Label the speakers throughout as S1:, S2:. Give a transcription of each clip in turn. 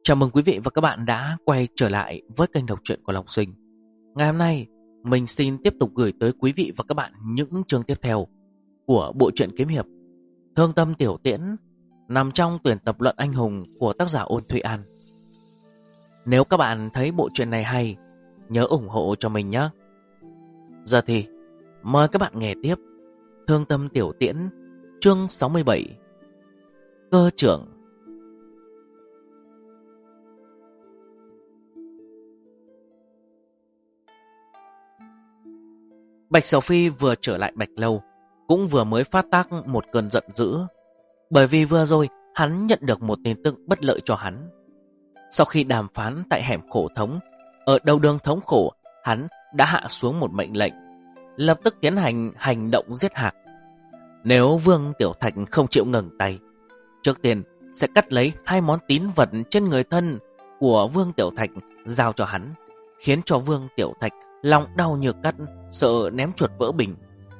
S1: Chào mừng quý vị và các bạn đã quay trở lại với kênh đọc truyện của Long Sinh. Ngày hôm nay, mình xin tiếp tục gửi tới quý vị và các bạn những chương tiếp theo của bộ truyện kiếm hiệp Thương Tâm Tiểu Tiễn, nằm trong tuyển tập luận anh hùng của tác giả Ôn Thụy An. Nếu các bạn thấy bộ truyện này hay, nhớ ủng hộ cho mình nhé. Giờ thì mời các bạn nghe tiếp Thương Tâm Tiểu Tiễn, chương 67, Cơ trưởng. Bạch Sầu Phi vừa trở lại Bạch Lâu, cũng vừa mới phát tác một cơn giận dữ, bởi vì vừa rồi hắn nhận được một tin tức bất lợi cho hắn. Sau khi đàm phán tại hẻm Khổ Thống, ở đầu đường Thống Khổ, hắn đã hạ xuống một mệnh lệnh, lập tức tiến hành hành động giết Hạc. Nếu Vương Tiểu Thạch không chịu ngừng tay, trước tiên sẽ cắt lấy 2 món tín vật trên người thân của Vương Tiểu Thạch giao cho hắn, khiến cho Vương Tiểu Thạch lòng đau như cắt, sợ ném chuột vỡ bình.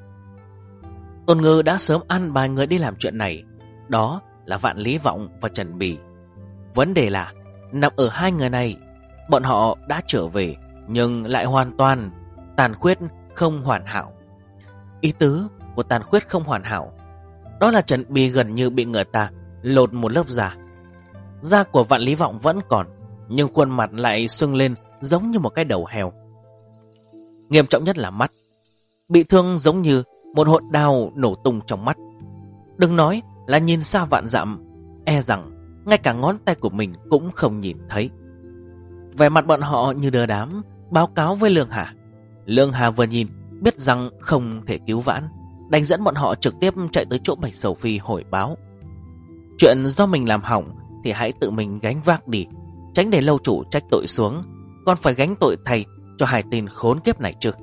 S1: Tôn Ngư đã sớm ăn bài người đi làm chuyện này, đó là Vạn Lý Vọng và Trần Bì. Vấn đề là nằm ở hai người này. Bọn họ đã trở về nhưng lại hoàn toàn tàn khuyết, không hoàn hảo. Ý tứ của tàn khuyết không hoàn hảo đó là Trần Bì gần như bị người ta lột một lớp da. Da của Vạn Lý Vọng vẫn còn, nhưng khuôn mặt lại sưng lên giống như một cái đầu heo. Nghiêm trọng nhất là mắt, bị thương giống như một hột đao nổ tung trong mắt. Đừng nói là nhìn xa vạn dặm, e rằng ngay cả ngón tay của mình cũng không nhìn thấy. Vẻ mặt bọn họ như đưa đám, báo cáo với Lương Hà. Lương Hà vừa nhìn biết rằng không thể cứu vãn, đành dẫn bọn họ trực tiếp chạy tới chỗ Bạch Sầu Phi hồi báo. Chuyện do mình làm hỏng thì hãy tự mình gánh vác đi, tránh để lâu chủ trách tội xuống, còn phải gánh tội thay cho hai tên khốn kiếp này chứ.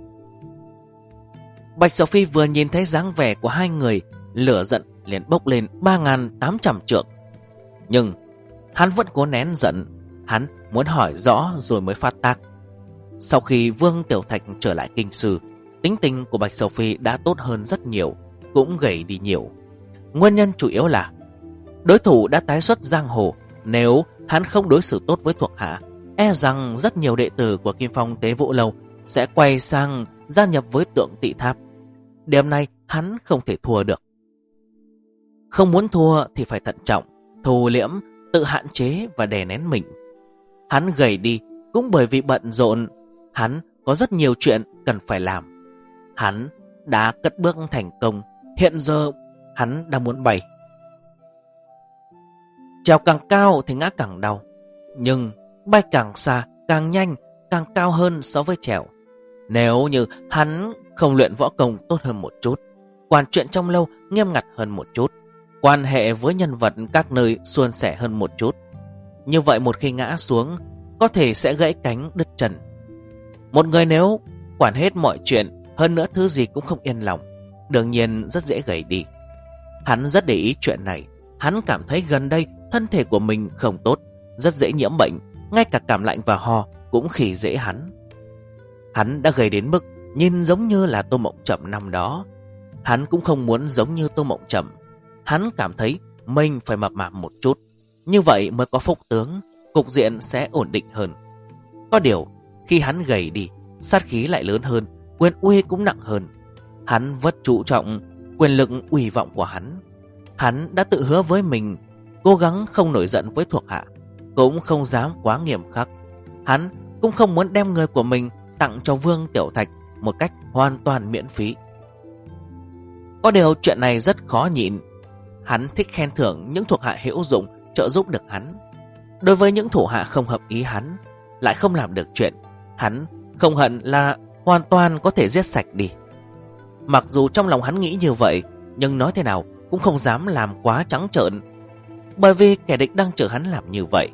S1: Bạch Sầu Phi vừa nhìn thấy dáng vẻ của hai người, lửa giận liền bốc lên 3.800 trượng. Nhưng hắn vẫn cố nén giận, hắn muốn hỏi rõ rồi mới phát tác. Sau khi Vương Tiểu Thạch trở lại kinh sư, tính tình của Bạch Sầu Phi đã tốt hơn rất nhiều, cũng gầy đi nhiều. Nguyên nhân chủ yếu là đối thủ đã tái xuất giang hồ. Nếu hắn không đối xử tốt với thuộc hạ, e rằng rất nhiều đệ tử của Kim Phong Tế Vũ Lâu sẽ quay sang gia nhập với Tượng Tị Tháp. Điểm này hắn không thể thua được. Không muốn thua thì phải thận trọng, thu liễm, tự hạn chế và đè nén mình. Hắn gầy đi cũng bởi vì bận rộn, hắn có rất nhiều chuyện cần phải làm. Hắn đã cất bước thành công, hiện giờ hắn đang muốn bay. Trèo càng cao thì ngã càng đau, nhưng bay càng xa, càng nhanh, càng cao hơn so với trèo. Nếu như hắn không luyện võ công tốt hơn một chút, quản chuyện trong lâu nghiêm ngặt hơn một chút, quan hệ với nhân vật các nơi suôn sẻ hơn một chút, như vậy một khi ngã xuống, có thể sẽ gãy cánh đứt chân. Một người nếu quản hết mọi chuyện, hơn nữa thứ gì cũng không yên lòng, đương nhiên rất dễ gầy đi. Hắn rất để ý chuyện này. Hắn cảm thấy gần đây thân thể của mình không tốt, rất dễ nhiễm bệnh, ngay cả cảm lạnh và ho cũng khi dễ hắn. Hắn đã gầy đến mức nhìn giống như là Tô Mộng Chậm năm đó. Hắn cũng không muốn giống như Tô Mộng Chậm. Hắn cảm thấy mình phải mập mạp một chút, như vậy mới có phúc tướng, cục diện sẽ ổn định hơn. Có điều, khi hắn gầy đi, sát khí lại lớn hơn, quyền uy cũng nặng hơn. Hắn rất chú trọng quyền lực uy vọng của hắn. Hắn đã tự hứa với mình, cố gắng không nổi giận với thuộc hạ, cũng không dám quá nghiêm khắc. Hắn cũng không muốn đem người của mình tặng cho Vương Tiểu Thạch một cách hoàn toàn miễn phí. Có điều chuyện này rất khó nhịn. Hắn thích khen thưởng những thuộc hạ hữu dụng trợ giúp được hắn. Đối với những thủ hạ không hợp ý hắn, lại không làm được chuyện, hắn không hận là hoàn toàn có thể giết sạch đi. Mặc dù trong lòng hắn nghĩ như vậy, nhưng nói thế nào cũng không dám làm quá trắng trợn, bởi vì kẻ địch đang chờ hắn làm như vậy.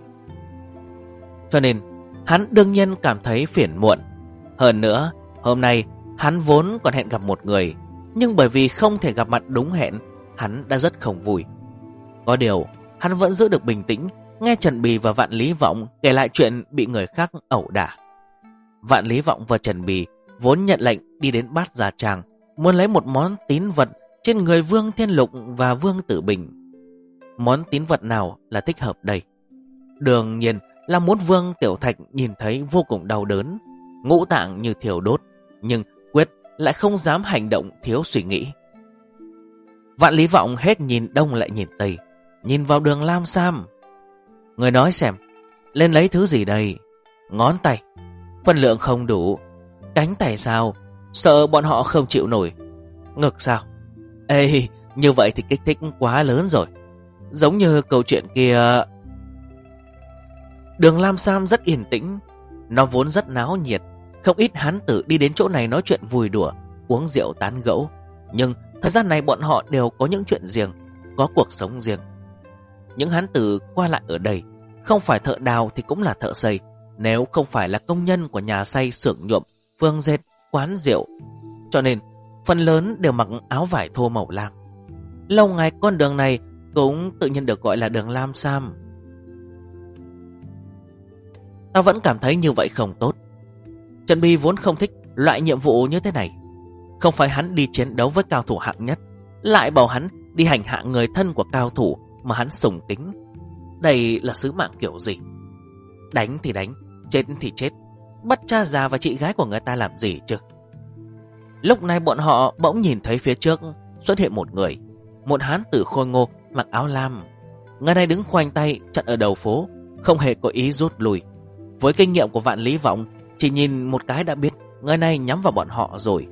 S1: Cho nên hắn đương nhiên cảm thấy phiền muộn. Hơn nữa, hôm nay hắn vốn còn hẹn gặp một người, nhưng bởi vì không thể gặp mặt đúng hẹn, hắn đã rất không vui. Có điều hắn vẫn giữ được bình tĩnh, nghe Trần Bì và Vạn Lý Vọng kể lại chuyện bị người khác ẩu đả. Vạn Lý Vọng và Trần Bì vốn nhận lệnh đi đến Bát Gia Tràng, muốn lấy một món tín vật trên người Vương Thiên Lục và Vương Tử Bình. Món tín vật nào là thích hợp đây? Đương nhiên là muốn Vương Tiểu Thạch nhìn thấy vô cùng đau đớn, ngũ tạng như thiêu đốt, nhưng quyết lại không dám hành động thiếu suy nghĩ. Vạn Lý Vọng hết nhìn đông lại nhìn tây, nhìn vào Đường Lam Sam. Người nói xem, lên lấy thứ gì đây? Ngón tay, phân lượng không đủ. Cánh tay sao? Sợ bọn họ không chịu nổi. Ngực sao? Ê, như vậy thì kích thích quá lớn rồi. Giống như câu chuyện kia. Đường Lam Sam rất yên tĩnh. Nó vốn rất náo nhiệt. Không ít hán tử đi đến chỗ này nói chuyện vui đùa, uống rượu tán gẫu. Nhưng thời gian này bọn họ đều có những chuyện riêng, có cuộc sống riêng. Những hán tử qua lại ở đây không phải thợ đào thì cũng là thợ xây, nếu không phải là công nhân của nhà xay, xưởng nhuộm, phương dệt, quán rượu. Cho nên phần lớn đều mặc áo vải thô màu lam. Lâu ngày con đường này cũng tự nhiên được gọi là đường Lam Sam. Ta vẫn cảm thấy như vậy không tốt. Trần Bì vốn không thích loại nhiệm vụ như thế này. Không phải hắn đi chiến đấu với cao thủ hạng nhất, lại bảo hắn đi hành hạ người thân của cao thủ mà hắn sùng kính. Đây là sứ mạng kiểu gì? Đánh thì đánh, chết thì chết, bắt cha già và chị gái của người ta làm gì chứ? Lúc này bọn họ bỗng nhìn thấy phía trước xuất hiện một người, một hán tử khôi ngô mặc áo lam. Người này đứng khoanh tay chặn ở đầu phố, không hề có ý rút lui. Với kinh nghiệm của Vạn Lý Vọng, chỉ nhìn một cái đã biết người này nhắm vào bọn họ rồi.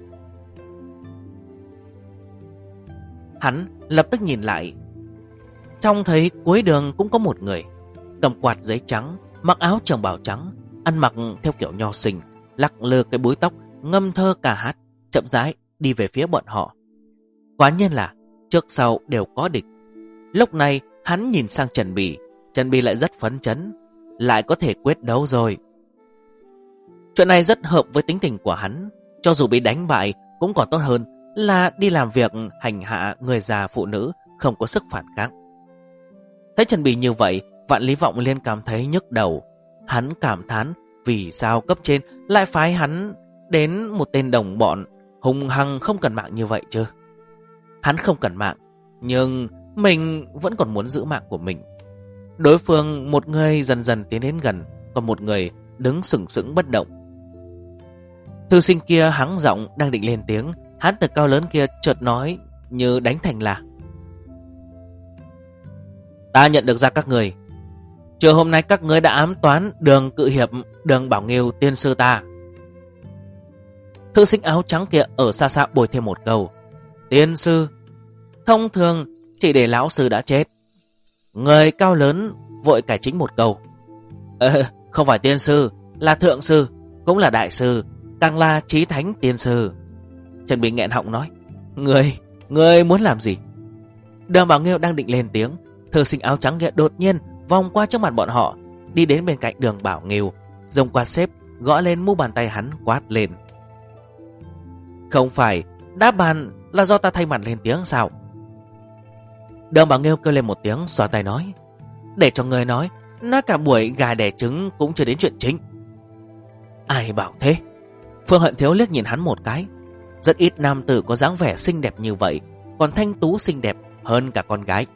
S1: Hắn lập tức nhìn lại, trông thấy cuối đường cũng có một người cầm quạt giấy trắng, mặc áo trường bào trắng, ăn mặc theo kiểu nho sinh, lắc lư cái búi tóc, ngâm thơ ca hát, chậm rãi đi về phía bọn họ. Quả nhiên là trước sau đều có địch. Lúc này hắn nhìn sang Trần Bì, Trần Bì lại rất phấn chấn, lại có thể quyết đấu rồi. Chuyện này rất hợp với tính tình của hắn, cho dù bị đánh bại cũng còn tốt hơn là đi làm việc hành hạ người già phụ nữ không có sức phản kháng. Thấy Trần Bì như vậy, Vạn Lý Vọng liền cảm thấy nhức đầu. Hắn cảm thán vì sao cấp trên lại phái hắn đến một tên đồng bọn hung hăng không cần mạng như vậy chứ. Hắn không cần mạng, nhưng mình vẫn còn muốn giữ mạng của mình. Đối phương một người dần dần tiến đến gần, còn một người đứng sừng sững bất động. Thư sinh kia hắng giọng đang định lên tiếng, hán tử cao lớn kia chợt nói như đánh thành là: Ta nhận được ra các người. Chiều hôm nay các ngươi đã ám toán Đường Cự Hiệp, Đường Bảo Nghiêu tiên sư ta. Thư sinh áo trắng kia ở xa xa bồi thêm một câu: Tiên sư, thông thường chỉ để lão sư đã chết. Người cao lớn vội cải chính một câu: Không phải tiên sư, là thượng sư, cũng là đại sư, càng là chí thánh tiên sư. Trần Bình nghẹn họng nói: Người muốn làm gì? Đường Bảo Nghiêu đang định lên tiếng, thư sinh áo trắng kia đột nhiên vòng qua trước mặt bọn họ, đi đến bên cạnh Đường Bảo Nghiêu, dùng quạt xếp gõ lên mu bàn tay hắn, quát lên: Không phải đáp bàn là do ta thay mặt lên tiếng sao? Đường Bảo Nghiêu kêu lên một tiếng, xóa tay nói: Để cho người nói cả buổi gà đẻ trứng cũng chưa đến chuyện chính. Ai bảo thế? Phương Hận Thiếu liếc nhìn hắn một cái. Rất ít nam tử có dáng vẻ xinh đẹp như vậy, còn thanh tú xinh đẹp hơn cả con gái.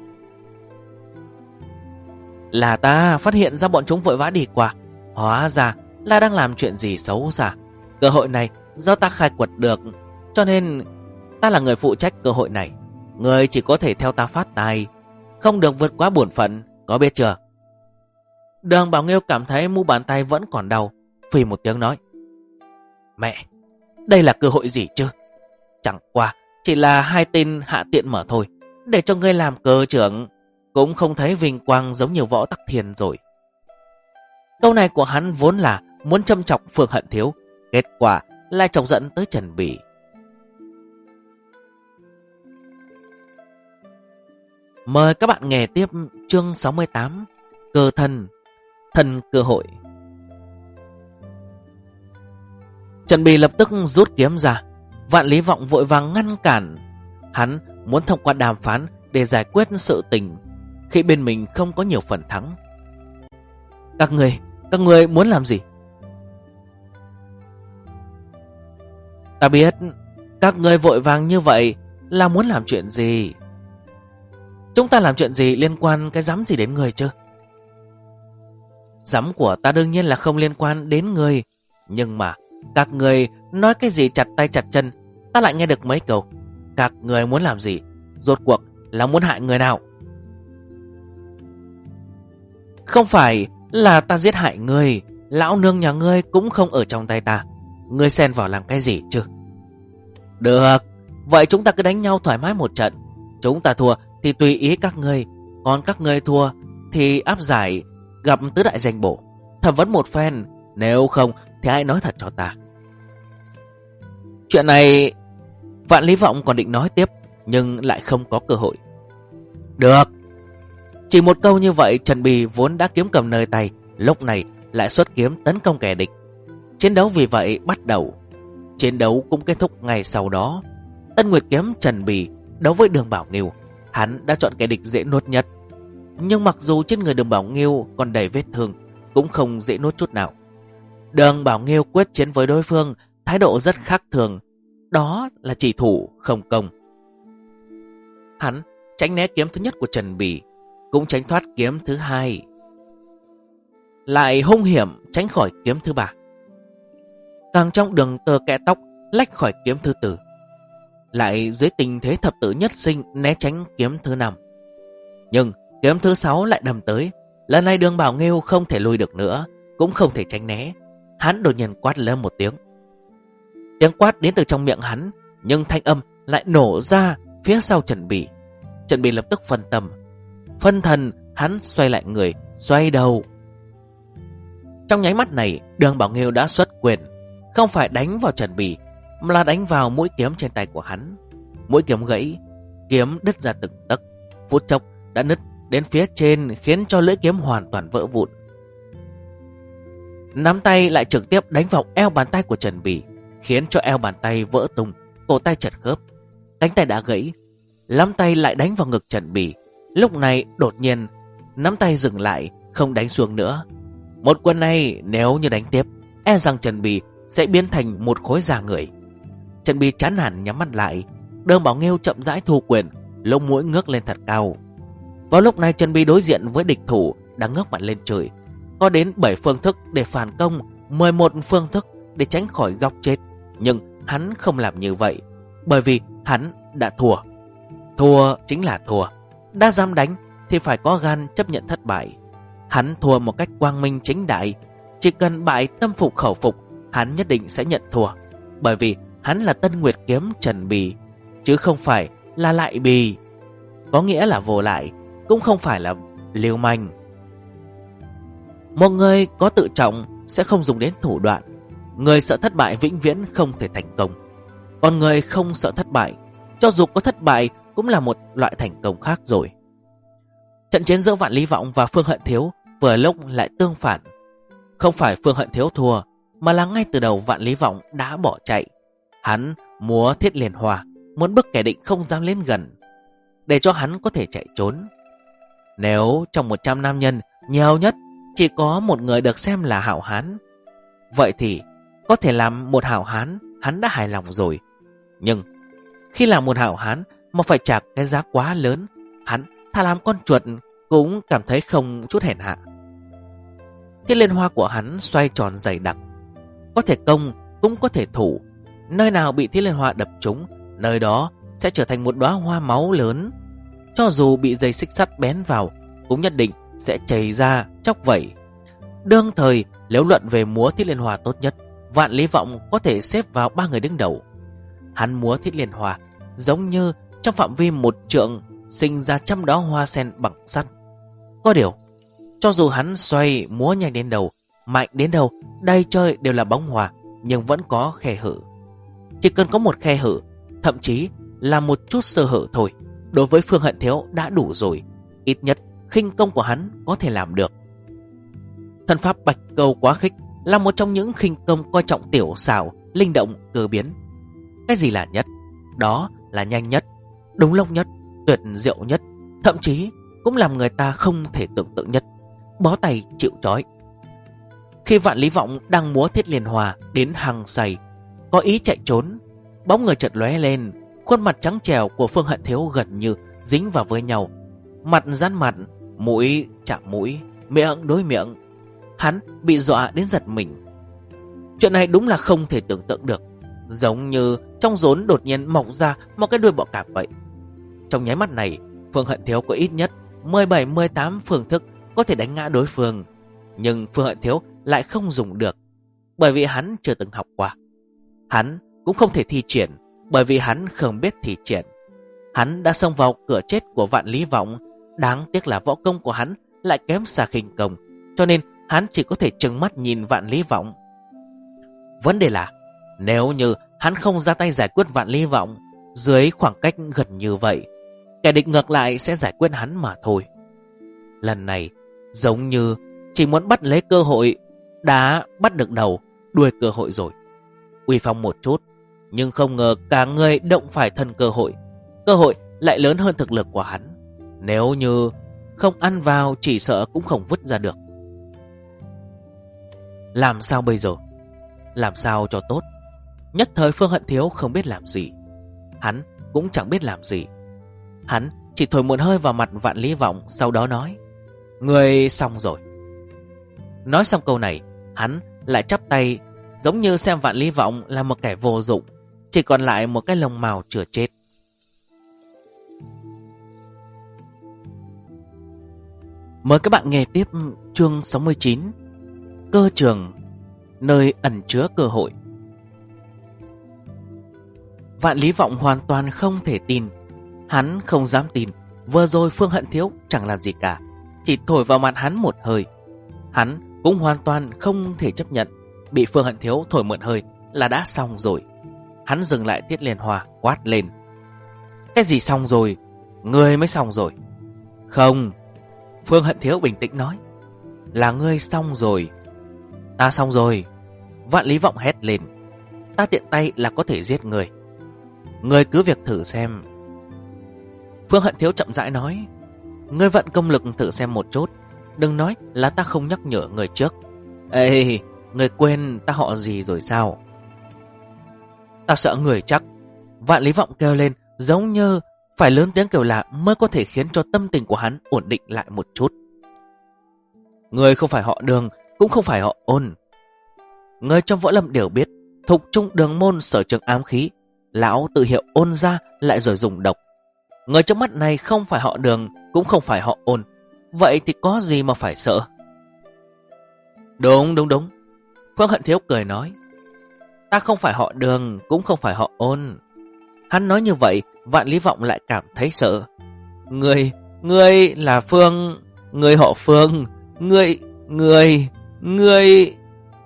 S1: Là ta phát hiện ra bọn chúng vội vã đi qua, hóa ra là đang làm chuyện gì xấu xa. Cơ hội này do ta khai quật được, cho nên ta là người phụ trách cơ hội này. Người chỉ có thể theo ta phát tài, không được vượt quá bổn phận, có biết chưa? Đường Bảo Nghiêu cảm thấy mu bàn tay vẫn còn đau, phì một tiếng nói: Mẹ, đây là cơ hội gì chứ? Chẳng qua chỉ là hai tên hạ tiện mở thôi, để cho ngươi làm cơ trưởng cũng không thấy vinh quang giống như Võ Tắc Thiên rồi. Câu này của hắn vốn là muốn châm chọc Phương Hận Thiếu, kết quả lại chọc giận tới Trần Bì. Mời các bạn nghe tiếp chương 68, Cơ thân, thân cơ hội. Trần Bì lập tức rút kiếm ra. Vạn Lý Vọng vội vàng ngăn cản. Hắn muốn thông qua đàm phán để giải quyết sự tình khi bên mình không có nhiều phần thắng. Các người muốn làm gì? Ta biết các người vội vàng như vậy là muốn làm chuyện gì. Chúng ta làm chuyện gì liên quan cái dám gì đến người chứ? Giám của ta đương nhiên là không liên quan đến người. Nhưng mà các người nói cái gì chặt tay chặt chân, ta lại nghe được mấy câu. Các người muốn làm gì? Rốt cuộc là muốn hại người nào? Không phải là ta giết hại người, lão nương nhà ngươi cũng không ở trong tay ta. Ngươi xen vào làm cái gì chứ? Được, vậy chúng ta cứ đánh nhau thoải mái một trận. Chúng ta thua thì tùy ý các ngươi, còn các ngươi thua thì áp giải gặp tứ đại danh bổ, thẩm vấn một phen. Nếu không thì hãy nói thật cho ta. Chuyện này Vạn Lý Vọng còn định nói tiếp, nhưng lại không có cơ hội. Được. Chỉ một câu như vậy, Trần Bì vốn đã kiếm cầm nơi tay, lúc này lại xuất kiếm tấn công kẻ địch. Chiến đấu vì vậy bắt đầu. Chiến đấu cũng kết thúc ngày sau đó. Tân Nguyệt kiếm Trần Bì đấu với Đường Bảo Nghiêu. Hắn đã chọn kẻ địch dễ nuốt nhất. Nhưng mặc dù trên người Đường Bảo Nghiêu còn đầy vết thương, cũng không dễ nuốt chút nào. Đường Bảo Nghiêu quyết chiến với đối phương thái độ rất khác thường, đó là chỉ thủ không công. Hắn tránh né kiếm thứ nhất của Trần Bì, cũng tránh thoát kiếm thứ hai, lại hung hiểm tránh khỏi kiếm thứ ba. Càng trong đường tơ kẽ tóc lách khỏi kiếm thứ tư, lại dưới tình thế thập tử nhất sinh né tránh kiếm thứ năm. Nhưng kiếm thứ sáu lại đâm tới. Lần này Đường Bảo Nghiêu không thể lui được nữa, cũng không thể tránh né. Hắn đột nhiên quát lên một tiếng. Tiếng quát đến từ trong miệng hắn, nhưng thanh âm lại nổ ra phía sau Trần Bì. Trần Bì lập tức phân tâm, phân thần, hắn xoay lại người, xoay đầu. Trong nháy mắt này, Đường Bảo Nghiêu đã xuất quyền, không phải đánh vào Trần Bì, mà là đánh vào mũi kiếm trên tay của hắn. Mũi kiếm gãy, kiếm đứt ra từng tấc, phút chốc đã nứt đến phía trên, khiến cho lưỡi kiếm hoàn toàn vỡ vụn. Nắm tay lại trực tiếp đánh vào eo bàn tay của Trần Bì, khiến cho eo bàn tay vỡ tung, cổ tay chật khớp, cánh tay đã gãy. Nắm tay lại đánh vào ngực Trần Bì. Lúc này đột nhiên nắm tay dừng lại, không đánh xuống nữa. Một quyền này nếu như đánh tiếp, e rằng Trần Bì sẽ biến thành một khối da người. Trần Bì chán nản nhắm mắt lại. Đường Bảo Nghiêu chậm rãi thu quyền, lông mũi ngước lên thật cao. Vào lúc này Trần Bì đối diện với địch thủ đang ngước mặt lên trời. Có đến 7 phương thức để phản công, 11 phương thức để tránh khỏi góc chết. Nhưng hắn không làm như vậy, bởi vì hắn đã thua. Thua chính là thua. Đã dám đánh thì phải có gan chấp nhận thất bại. Hắn thua một cách quang minh chính đại. Chỉ cần bại tâm phục khẩu phục, hắn nhất định sẽ nhận thua. Bởi vì hắn là Tân Nguyệt kiếm Trần Bì, chứ không phải là Lại Bì. Có nghĩa là vô lại, cũng không phải là lưu manh. Một người có tự trọng sẽ không dùng đến thủ đoạn. Người sợ thất bại vĩnh viễn không thể thành công. Còn người không sợ thất bại, cho dù có thất bại cũng là một loại thành công khác rồi. Trận chiến giữa Vạn Lý Vọng và Phương Hận Thiếu vừa lúc lại tương phản. Không phải Phương Hận Thiếu thua, mà là ngay từ đầu Vạn Lý Vọng đã bỏ chạy. Hắn múa thiết liền hòa, muốn bức kẻ địch không dám lên gần, để cho hắn có thể chạy trốn. Nếu trong 100 nam nhân, nhiều nhất chỉ có một người được xem là hảo hán, vậy thì có thể làm một hảo hán, hắn đã hài lòng rồi. Nhưng khi làm một hảo hán mà phải trả cái giá quá lớn, hắn thà làm con chuột cũng cảm thấy không chút hèn hạ. Thiết liên hoa của hắn xoay tròn dày đặc, có thể công cũng có thể thủ. Nơi nào bị thiết liên hoa đập trúng, nơi đó sẽ trở thành một đóa hoa máu lớn. Cho dù bị dây xích sắt bén vào, cũng nhất định sẽ chảy ra chóc vẩy. Đương thời, nếu luận về múa thiết liên hoa tốt nhất, Vạn Lý Vọng có thể xếp vào 3 người đứng đầu. Hắn múa thiết liên hoa giống như trong phạm vi 1 trượng sinh ra trăm đóa hoa sen bằng sắt. Có điều, cho dù hắn xoay múa nhanh đến đâu, mạnh đến đâu, đầy trời đều là bóng hoa, nhưng vẫn có khe hở. Chỉ cần có một khe hở, thậm chí là một chút sơ hở thôi, đối với Phương Hận Thiếu đã đủ rồi. Ít nhất khinh công của hắn có thể làm được. Thần pháp Bạch Câu Quá Khích là một trong những khinh công coi trọng tiểu xảo, linh động, cơ biến. Cái gì là nhất? Đó là nhanh nhất, đúng lúc nhất, tuyệt diệu nhất, thậm chí cũng làm người ta không thể tưởng tượng nhất, bó tay chịu trói. Khi Vạn Lý Vọng đang múa thiết liên hòa đến hăng say, có ý chạy trốn, bóng người chợt lóe lên, khuôn mặt trắng trẻo của Phương Hận Thiếu gần như dính vào với nhau, mặt dán mặt, mũi chạm mũi, miệng đối miệng. hắn bị dọa đến giật mình. Chuyện này đúng là không thể tưởng tượng được, giống như trong rốn đột nhiên mọc ra một cái đuôi bọ cạp vậy. Trong nháy mắt này, Phương Hận Thiếu có ít nhất 17-18 phương thức có thể đánh ngã đối phương, nhưng Phương Hận Thiếu lại không dùng được, bởi vì hắn chưa từng học qua. Hắn cũng không thể thi triển, bởi vì hắn không biết thi triển. Hắn đã xông vào cửa chết của Vạn Lý Vọng, đáng tiếc là võ công của hắn lại kém xa khinh công, cho nên hắn chỉ có thể trừng mắt nhìn Vạn Lý Vọng. Vấn đề là, nếu như hắn không ra tay giải quyết Vạn Lý Vọng, dưới khoảng cách gần như vậy, kẻ địch ngược lại sẽ giải quyết hắn mà thôi. Lần này, giống như chỉ muốn bắt lấy cơ hội, đã bắt được đầu, đuôi cơ hội rồi. Uy phong một chút, nhưng không ngờ cả người động phải thân cơ hội. Cơ hội lại lớn hơn thực lực của hắn. Nếu như không ăn vào, chỉ sợ cũng không vứt ra được. Làm sao bây giờ? Làm sao cho tốt? Nhất thời Phương Hận Thiếu không biết làm gì. Hắn cũng chẳng biết làm gì. Hắn chỉ thổi một hơi vào mặt Vạn Lý Vọng, sau đó nói: "Ngươi xong rồi." Nói xong câu này, hắn lại chắp tay, giống như xem Vạn Lý Vọng là một kẻ vô dụng, chỉ còn lại một cái lông mào chưa chết. Mời các bạn nghe tiếp chương 69, Cơ trường, nơi ẩn chứa cơ hội. Vạn Lý Vọng hoàn toàn không thể tin. Hắn không dám tin vừa rồi Phương Hận Thiếu chẳng làm gì cả, chỉ thổi vào mặt hắn một hơi. Hắn cũng hoàn toàn không thể chấp nhận bị Phương Hận Thiếu thổi một hơi là đã xong rồi. Hắn dừng lại Tiết Liên Hoa, quát lên: "Cái gì xong rồi? Ngươi mới xong rồi." "Không." Phương Hận Thiếu bình tĩnh nói: "Là ngươi xong rồi." "Ta xong rồi." Vạn Lý Vọng hét lên: "Ta tiện tay là có thể giết ngươi. Ngươi cứ việc thử xem." Phương Hận Thiếu chậm rãi nói: "Ngươi vận công lực thử xem một chút, đừng nói là ta không nhắc nhở ngươi trước." "Ê, ngươi quên ta họ gì rồi sao?" "Ta sợ người chắc." Vạn Lý Vọng kêu lên, giống như phải lớn tiếng kêu la mới có thể khiến cho tâm tình của hắn ổn định lại một chút. "Ngươi không phải họ Đường, cũng không phải họ Ôn. Ngươi trong võ lâm đều biết, thục trung Đường môn sở trường ám khí, lão tự hiệu Ôn gia lại rồi dùng độc. Người trong mắt này không phải họ Đường, cũng không phải họ Ôn, vậy thì có gì mà phải sợ?" Đúng. Phương Hận Thiếu cười nói: "Ta không phải họ Đường, cũng không phải họ Ôn." Hắn nói như vậy, Vạn Lý Vọng lại cảm thấy sợ. Ngươi là Phương, ngươi họ Phương, ngươi.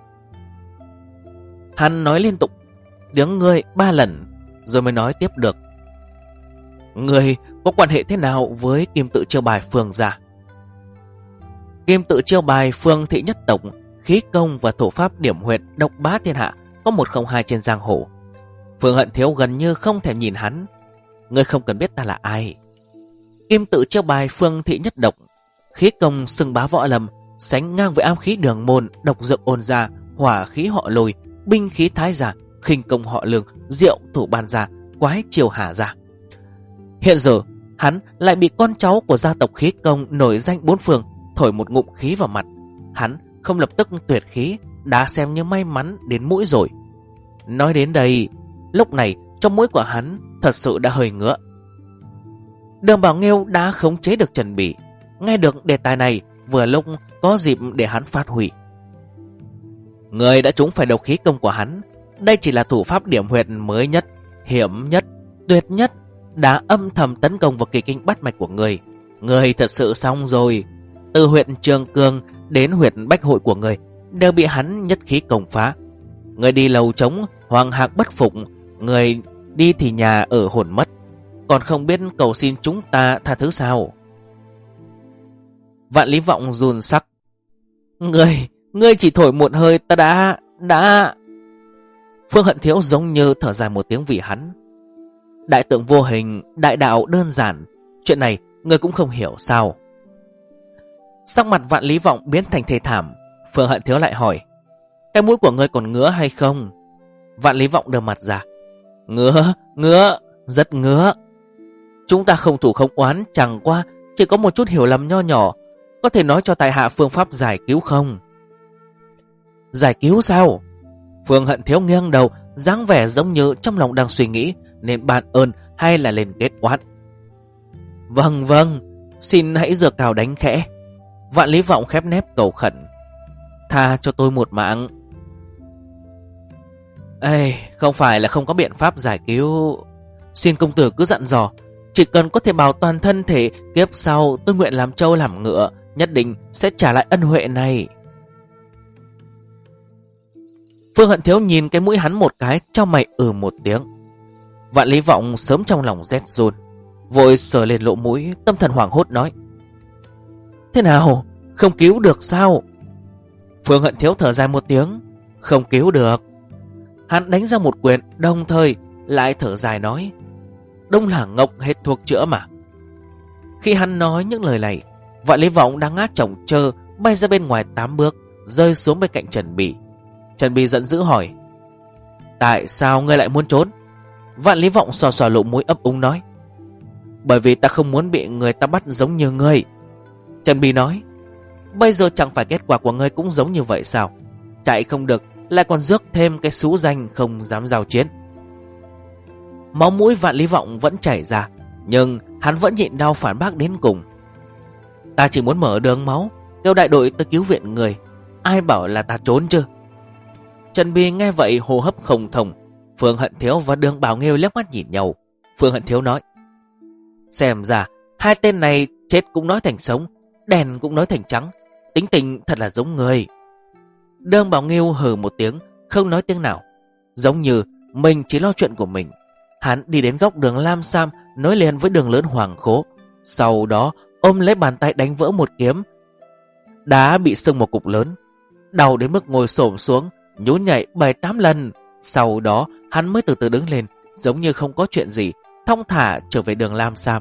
S1: Hắn nói liên tục tiếng ngươi 3 lần, rồi mới nói tiếp được: "Ngươi có quan hệ thế nào với Kim Tự Chiêu Bài Phương gia?" Kim Tự Chiêu Bài Phương thị nhất tộc, khí công và thủ pháp điểm huyệt độc bá thiên hạ, có 102 trên giang hồ. Phương Hận Thiếu gần như không thèm nhìn hắn: "Ngươi không cần biết ta là ai." Kim Tự Chiêu Bài Phương thị nhất độc, khí công xưng bá võ lâm, sánh ngang với ám khí Đường môn, độc dược Ôn gia, hỏa khí họ Lôi, binh khí Thái gia, khinh công họ Lương, diệu thủ Ban gia, quái chiêu Hà gia. Hiện giờ hắn lại bị con cháu của gia tộc khí công nổi danh bốn phương thổi một ngụm khí vào mặt. Hắn không lập tức tuyệt khí, đã xem như may mắn đến mũi rồi. Nói đến đây, lúc này trong mũi của hắn thật sự đã hơi ngứa. Đường Bảo Nghiêu đã khống chế được Trần Bỉ, nghe được đề tài này vừa lúc có dịp để hắn phát huy. Người đã trúng phải độc khí công của hắn, đây chỉ là thủ pháp điểm huyệt mới nhất, hiểm nhất, tuyệt nhất, đã âm thầm tấn công vào kỳ kinh bát mạch của người. Người thật sự xong rồi. Từ huyện Trường Cương đến huyện Bách Hội của người đều bị hắn nhất khí công phá. Người đi lầu trống, hoàng hạc bất phục, người đi thì nhà ở hồn mất, còn không biết cầu xin chúng ta tha thứ sao? Vạn Lý Vọng run sắc: Ngươi chỉ thổi một hơi ta đã... Phương Hận Thiếu giống như thở dài một tiếng vì hắn: "Đại tượng vô hình, đại đạo đơn giản, chuyện này ngươi cũng không hiểu sao?" Sắc mặt Vạn Lý Vọng biến thành thê thảm. Phương Hận Thiếu lại hỏi: "Cái mũi của ngươi còn ngứa hay không?" Vạn Lý Vọng đưa mặt ra: Ngứa, rất ngứa. Chúng ta không thủ không oán, chẳng qua chỉ có một chút hiểu lầm nho nhỏ, có thể nói cho tại hạ phương pháp giải cứu không?" Giải cứu sao? Phương Hận Thiếu nghiêng đầu, dáng vẻ giống như trong lòng đang suy nghĩ nên ban ơn hay là lên kết oán. Vâng vâng, xin hãy giơ cao đánh khẽ. Vạn Lý Vọng khép nép cầu khẩn. Tha cho tôi một mạng. Ê, không phải là không có biện pháp giải cứu. Xin công tử cứ dặn dò, chỉ cần có thể bảo toàn thân thể, kiếp sau tôi nguyện làm trâu làm ngựa, nhất định sẽ trả lại ân huệ này. Phương Hận Thiếu nhìn cái mũi hắn một cái, cho mày một tiếng. Vạn Lý Vọng sớm trong lòng rét run, vội sờ lên lỗ mũi, tâm thần hoảng hốt nói: Thế nào, không cứu được sao? Phương Hận Thiếu thở dài một tiếng: Không cứu được. Hắn đánh ra một quyền, đồng thời lại thở dài nói: Đúng là ngốc hết thuốc chữa mà. Khi hắn nói những lời này, Vạn Lý Vọng đang ngã chồng chơ, bay ra bên ngoài 8 bước, rơi xuống bên cạnh Trần Bì. Trần Bì giận dữ hỏi: Tại sao ngươi lại muốn trốn? Vạn Lý Vọng xòa xòa lỗ mũi ấp úng nói: Bởi vì ta không muốn bị người ta bắt giống như ngươi. Trần Bì nói: Bây giờ chẳng phải kết quả của ngươi cũng giống như vậy sao? Chạy không được, lại còn rước thêm cái xú danh không dám giao chiến. Máu mũi Vạn Lý Vọng vẫn chảy ra, nhưng hắn vẫn nhịn đau phản bác đến cùng: Ta chỉ muốn mở đường máu, kêu đại đội tới cứu viện người. Ai bảo là ta trốn chứ? Trần Bì nghe vậy hô hấp không thông. Phương Hận Thiếu và Đường Bảo Nghiêu liếc mắt nhìn nhau. Phương Hận Thiếu nói: Xem ra hai tên này chết cũng nói thành sống, đèn cũng nói thành trắng, tính tình thật là giống người. Đường Bảo Nghiêu hừ một tiếng, không nói tiếng nào, giống như mình chỉ lo chuyện của mình. Hắn đi đến góc đường Lam Sam, nối liền với đường lớn Hoàng Khố, sau đó ôm lấy bàn tay đánh vỡ một kiếm, đá bị sưng một cục lớn, đau đến mức ngồi xổm xuống, nhún nhảy 7-8 lần. Sau đó hắn mới từ từ đứng lên, giống như không có chuyện gì, thong thả trở về đường Lam Sam.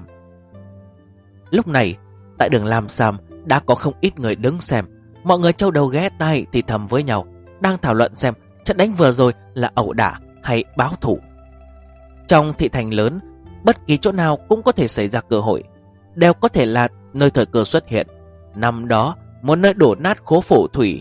S1: Lúc này tại đường Lam Sam đã có không ít người đứng xem. Mọi người châu đầu ghé tai thì thầm với nhau, đang thảo luận xem trận đánh vừa rồi là ẩu đả hay báo thủ. Trong thị thành lớn, bất kỳ chỗ nào cũng có thể xảy ra cơ hội, đều có thể là nơi thời cơ xuất hiện. Năm đó, một nơi đổ nát Khố Phổ Thủy,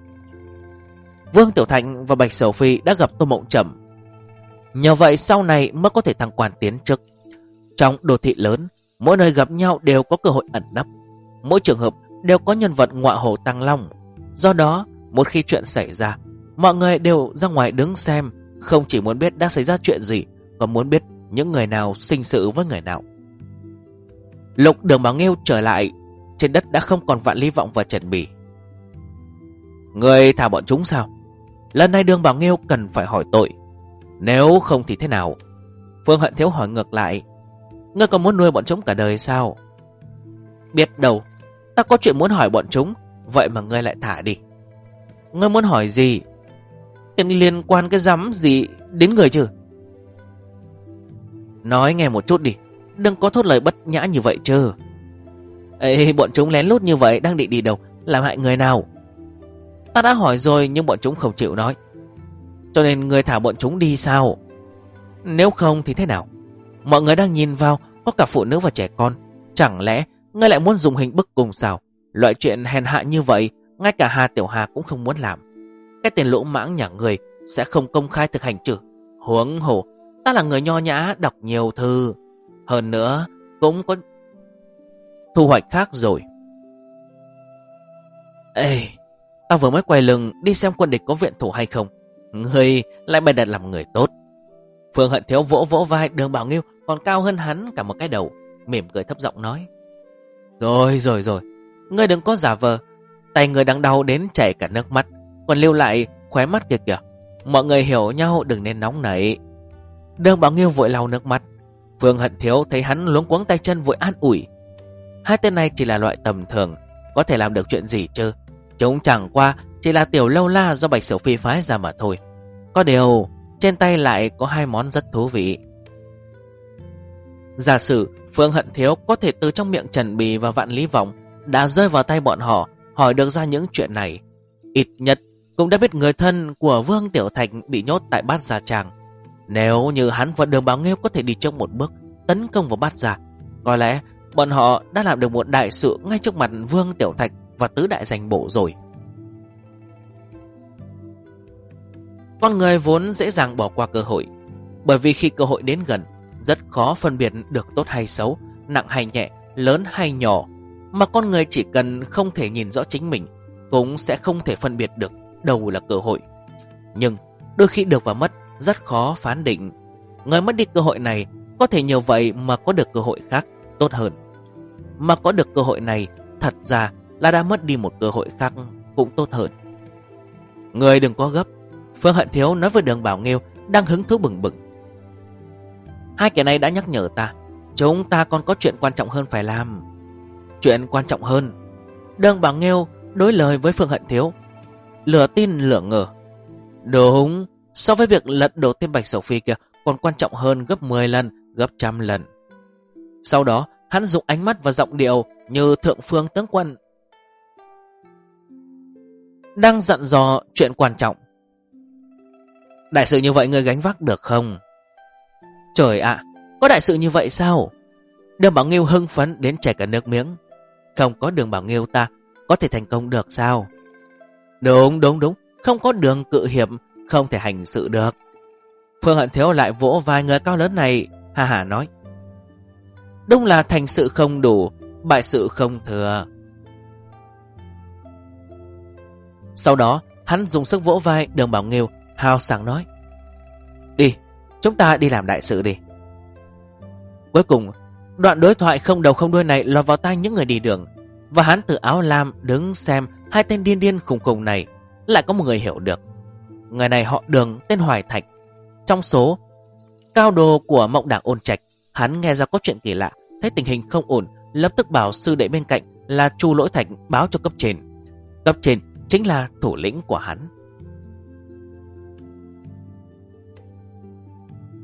S1: Vương Tiểu Thành và Bạch Sầu Phi đã gặp Tô Mộng Trầm. Nhờ vậy sau này mới có thể thăng quan tiến chức. Trong đô thị lớn, mỗi nơi gặp nhau đều có cơ hội ẩn nấp, mỗi trường hợp đều có nhân vật ngọa hổ tăng long. Do đó, một khi chuyện xảy ra, mọi người đều ra ngoài đứng xem, không chỉ muốn biết đã xảy ra chuyện gì, còn muốn biết những người nào sinh sự với người nào. Lúc Đường Bảo Nghiêu trở lại, trên đất đã không còn Vạn Lý Vọng và Trần Bì. Người thả bọn chúng sao? Lần này Đường Bảo Nghiêu cần phải hỏi tội, nếu không thì thế nào? Phương Hận Thiếu hỏi ngược lại: Ngươi còn muốn nuôi bọn chúng cả đời sao? Biết đâu, ta có chuyện muốn hỏi bọn chúng, vậy mà ngươi lại thả đi. Ngươi muốn hỏi gì? Liên quan cái rắm gì đến người chứ? Nói nghe một chút đi, đừng có thốt lời bất nhã như vậy chứ. Ê, bọn chúng lén lút như vậy đang định đi đâu, làm hại người nào? Ta đã hỏi rồi nhưng bọn chúng không chịu nói, cho nên ngươi thả bọn chúng đi sao? Nếu không thì thế nào? Mọi người đang nhìn vào, có cả phụ nữ và trẻ con, chẳng lẽ ngươi lại muốn dùng hình bức cùng sao? Loại chuyện hèn hạ như vậy, ngay cả Hà Tiểu Hà cũng không muốn làm. Cái tên lỗ mãng nhà người sẽ không công khai thực hành chứ? Huống hồ, ta là người nho nhã, đọc nhiều thư, hơn nữa cũng có thu hoạch khác rồi. Ê, ta vừa mới quay lưng đi xem quân địch có viện thủ hay không, ngươi lại bày đặt làm người tốt. Phương Hận Thiếu vỗ vỗ vai Đường Bảo Nghiêu còn cao hơn hắn cả một cái đầu, mỉm cười thấp giọng nói: Rồi, ngươi đừng có giả vờ. Tay ngươi đang đau đến chảy cả nước mắt, còn lưu lại khóe mắt kìa kìa. Mọi người hiểu nhau, đừng nên nóng nảy. Đường Bảo Nghiêu vội lau nước mắt. Phương Hận Thiếu thấy hắn luống cuống tay chân vội an ủi: Hai tên này chỉ là loại tầm thường, có thể làm được chuyện gì chứ? Chúng chẳng qua chỉ là tiểu lâu la do Bạch Sầu Phi phái ra mà thôi. Có điều trên tay lại có hai món rất thú vị. Giả sử Phương Hận Thiếu có thể từ trong miệng Trần Bì và Vạn Lý Vọng đã rơi vào tay bọn họ, hỏi được ra những chuyện này, ít nhất cũng đã biết người thân của Vương Tiểu Thành bị nhốt tại Bát Gia Tràng. Nếu như hắn và Đường Bảo Nghiêu có thể đi trước một bước tấn công vào Bát Gia, có lẽ bọn họ đã làm được một đại sự ngay trước mặt Vương Tiểu Thạch và tứ đại danh bộ rồi. Con người vốn dễ dàng bỏ qua cơ hội, bởi vì khi cơ hội đến gần, rất khó phân biệt được tốt hay xấu, nặng hay nhẹ, lớn hay nhỏ. Mà con người chỉ cần không thể nhìn rõ chính mình, cũng sẽ không thể phân biệt được đâu là cơ hội. Nhưng đôi khi được và mất rất khó phán định. Người mất đi cơ hội này có thể nhờ vậy mà có được cơ hội khác tốt hơn. Mà có được cơ hội này thật ra là đã mất đi một cơ hội khác cũng tốt hơn. Người đừng có gấp, Phương Hận Thiếu nói với Đường Bảo Nghiêu đang hứng thú bừng bừng. Hai kẻ này đã nhắc nhở ta, chúng ta còn có chuyện quan trọng hơn phải làm. Chuyện quan trọng hơn? Đường Bảo Nghiêu đối lời với Phương Hận Thiếu, lửa tin lửa ngờ. Đúng, so với việc lật đổ Tiên Bạch Sầu Phi kia còn quan trọng hơn gấp 10 lần, gấp trăm lần. Sau đó hắn dùng ánh mắt và giọng điệu như thượng phương tướng quân đang dặn dò chuyện quan trọng. Đại sự như vậy ngươi gánh vác được không? Trời ạ, có đại sự như vậy sao? Đường Bảo Nghiêu hưng phấn đến chảy cả nước miếng. Không có Đường Bảo Nghiêu ta có thể thành công được sao? Đúng, không có Đường Cự Hiệp không thể hành sự được. Phương Hận Thiếu lại vỗ vai người cao lớn này, ha ha nói. Đúng là thành sự không đủ, bại sự không thừa. Sau đó hắn dùng sức vỗ vai Đường Bảo Nghiêu, hào sảng nói. Đi, chúng ta đi làm đại sự đi. Cuối cùng, đoạn đối thoại không đầu không đuôi này lọt vào tai những người đi đường, và hắn từ áo lam đứng xem hai tên điên điên khùng khùng này. Lại có một người hiểu được. Người này họ Đường, tên Hoài Thạch. Trong số cao đồ của Mộng Đảng Ôn Trạch, hắn nghe ra có chuyện kỳ lạ, thấy tình hình không ổn, lập tức bảo sư đệ bên cạnh là Chu Lỗi Thạch báo cho cấp trên. Cấp trên chính là thủ lĩnh của hắn.